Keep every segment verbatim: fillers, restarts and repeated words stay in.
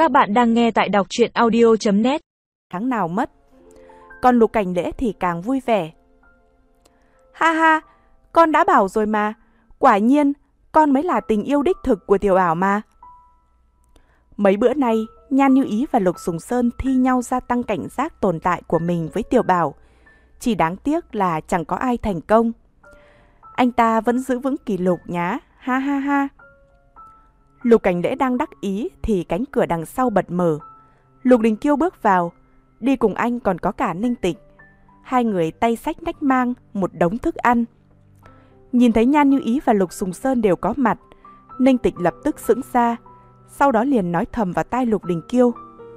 Các bạn đang nghe tại đọc truyện audio chấm net. Tháng nào mất. Còn Lục Cảnh Lễ thì càng vui vẻ. Ha ha, con đã bảo rồi mà. Quả nhiên, con mới là tình yêu đích thực của Tiểu Bảo mà. Mấy bữa nay, Nhan Như Ý và Lục Sùng Sơn thi nhau gia tăng cảnh giác tồn tại của mình với Tiểu Bảo. Chỉ đáng tiếc là chẳng có ai thành công. Anh ta vẫn giữ vững kỷ lục nhá, ha ha ha. Lục Cảnh Lễ đang đắc ý thì cánh cửa đằng sau bật mở. Lục Đình Kiêu bước vào, đi cùng anh còn có cả Ninh Tịch. Hai người tay xách nách mang một đống thức ăn. Nhìn thấy Nhan Như Ý và Lục Sùng Sơn đều có mặt, Ninh Tịch lập tức sững ra, sau đó liền nói thầm vào tai Lục Đình Kiêu.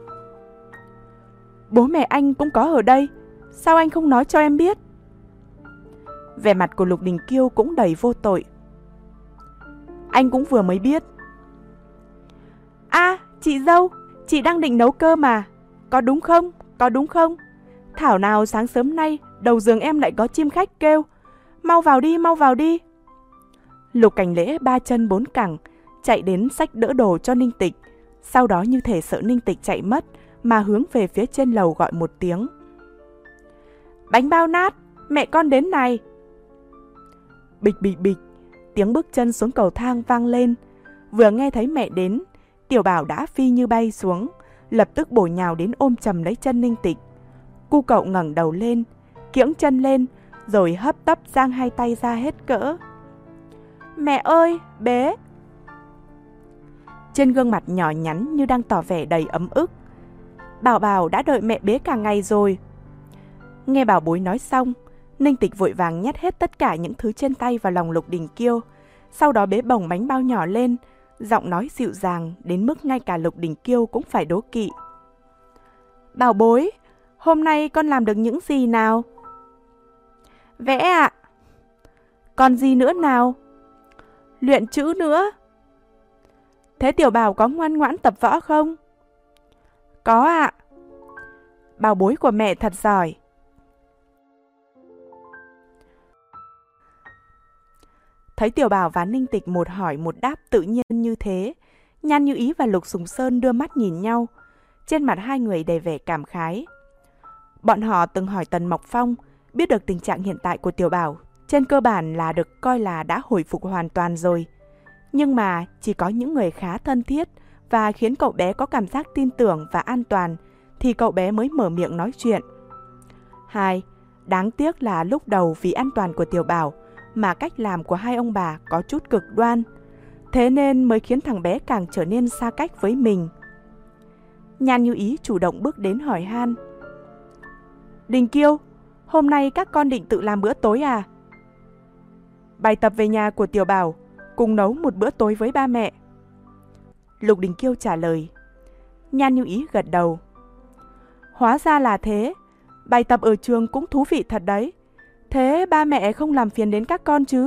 Bố mẹ anh cũng có ở đây, sao anh không nói cho em biết? Vẻ mặt của Lục Đình Kiêu cũng đầy vô tội. Anh cũng vừa mới biết. À, chị dâu, chị đang định nấu cơm mà. Có đúng không? Có đúng không? Thảo nào sáng sớm nay đầu giường em lại có chim khách kêu. Mau vào đi, mau vào đi. Lục Cảnh Lễ ba chân bốn cẳng chạy đến xách đỡ đồ cho Ninh Tịch. Sau đó như thể sợ Ninh Tịch chạy mất mà hướng về phía trên lầu gọi một tiếng. Bánh bao nát, mẹ con đến này. Bịch bịch bịch, tiếng bước chân xuống cầu thang vang lên. Vừa nghe thấy mẹ đến, Tiểu Bảo đã phi như bay xuống, lập tức bổ nhào đến ôm chầm lấy chân Ninh Tịch. Cu cậu ngẩng đầu lên, kiễng chân lên, rồi hấp tấp giang hai tay ra hết cỡ. Mẹ ơi, bế! Trên gương mặt nhỏ nhắn như đang tỏ vẻ đầy ấm ức. Bảo Bảo đã đợi mẹ bế cả ngày rồi. Nghe bảo bối nói xong, Ninh Tịch vội vàng nhét hết tất cả những thứ trên tay vào lòng Lục Đình Kiêu, sau đó bế bồng bánh bao nhỏ lên, giọng nói dịu dàng đến mức ngay cả Lục Đình Kiêu cũng phải đố kỵ. Bảo bối, hôm nay con làm được những gì nào? Vẽ ạ. À? Còn gì nữa nào? Luyện chữ nữa. Thế Tiểu Bảo có ngoan ngoãn tập võ không? Có ạ. À. Bảo bối của mẹ thật giỏi. Thấy Tiểu Bảo và Ninh Tịch một hỏi một đáp tự nhiên như thế, Nhan Như Ý và Lục Sùng Sơn đưa mắt nhìn nhau, trên mặt hai người đầy vẻ cảm khái. Bọn họ từng hỏi Tần Mộc Phong, biết được tình trạng hiện tại của Tiểu Bảo, trên cơ bản là được coi là đã hồi phục hoàn toàn rồi. Nhưng mà chỉ có những người khá thân thiết và khiến cậu bé có cảm giác tin tưởng và an toàn thì cậu bé mới mở miệng nói chuyện. Hai, đáng tiếc là lúc đầu vì an toàn của Tiểu Bảo mà cách làm của hai ông bà có chút cực đoan, thế nên mới khiến thằng bé càng trở nên xa cách với mình. Nhan Như Ý chủ động bước đến hỏi han. Đình Kiêu, hôm nay các con định tự làm bữa tối à? Bài tập về nhà của Tiểu Bảo, cùng nấu một bữa tối với ba mẹ. Lục Đình Kiêu trả lời. Nhan Như Ý gật đầu. Hóa ra là thế, bài tập ở trường cũng thú vị thật đấy. Thế ba mẹ không làm phiền đến các con chứ?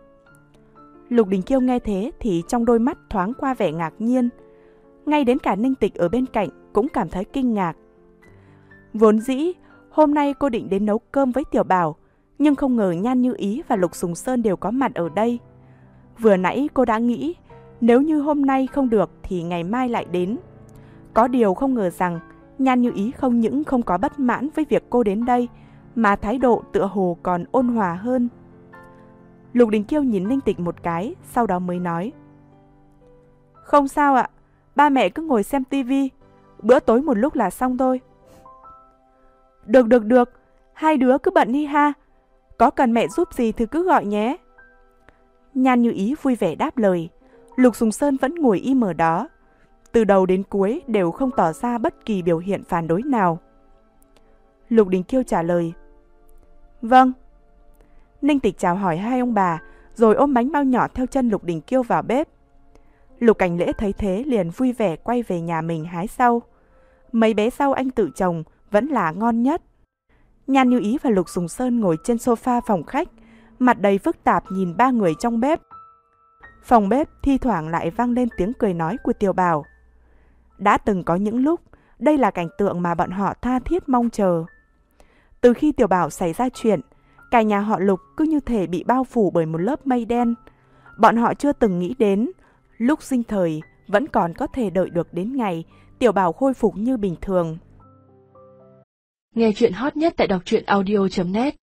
Lục Đình Kiêu nghe thế thì trong đôi mắt thoáng qua vẻ ngạc nhiên. Ngay đến cả Ninh Tịch ở bên cạnh cũng cảm thấy kinh ngạc. Vốn dĩ, hôm nay cô định đến nấu cơm với Tiểu Bảo, nhưng không ngờ Nhan Như Ý và Lục Sùng Sơn đều có mặt ở đây. Vừa nãy cô đã nghĩ, nếu như hôm nay không được thì ngày mai lại đến. Có điều không ngờ rằng, Nhan Như Ý không những không có bất mãn với việc cô đến đây, mà thái độ tựa hồ còn ôn hòa hơn. Lục Đình Kiêu nhìn Ninh Tịch một cái, sau đó mới nói. Không sao ạ, ba mẹ cứ ngồi xem tivi, bữa tối một lúc là xong thôi. Được được được, hai đứa cứ bận đi ha, có cần mẹ giúp gì thì cứ gọi nhé. Nhan Như Ý vui vẻ đáp lời. Lục Sùng Sơn vẫn ngồi im ở đó, từ đầu đến cuối đều không tỏ ra bất kỳ biểu hiện phản đối nào. Lục Đình Kiêu trả lời. Vâng. Ninh Tịch chào hỏi hai ông bà, rồi ôm bánh bao nhỏ theo chân Lục Đình Kiêu vào bếp. Lục Cảnh Lễ thấy thế liền vui vẻ quay về nhà mình hái rau. Mấy bé rau anh tự trồng vẫn là ngon nhất. Nhan Như Ý và Lục Sùng Sơn ngồi trên sofa phòng khách, mặt đầy phức tạp nhìn ba người trong bếp. Phòng bếp thi thoảng lại vang lên tiếng cười nói của Tiểu Bảo. Đã từng có những lúc, đây là cảnh tượng mà bọn họ tha thiết mong chờ. Từ khi Tiểu Bảo xảy ra chuyện, cả nhà họ Lục cứ như thể bị bao phủ bởi một lớp mây đen. Bọn họ chưa từng nghĩ đến, lúc sinh thời vẫn còn có thể đợi được đến ngày Tiểu Bảo khôi phục như bình thường. Nghe chuyện hot nhất tại đọc truyện audio chấm net.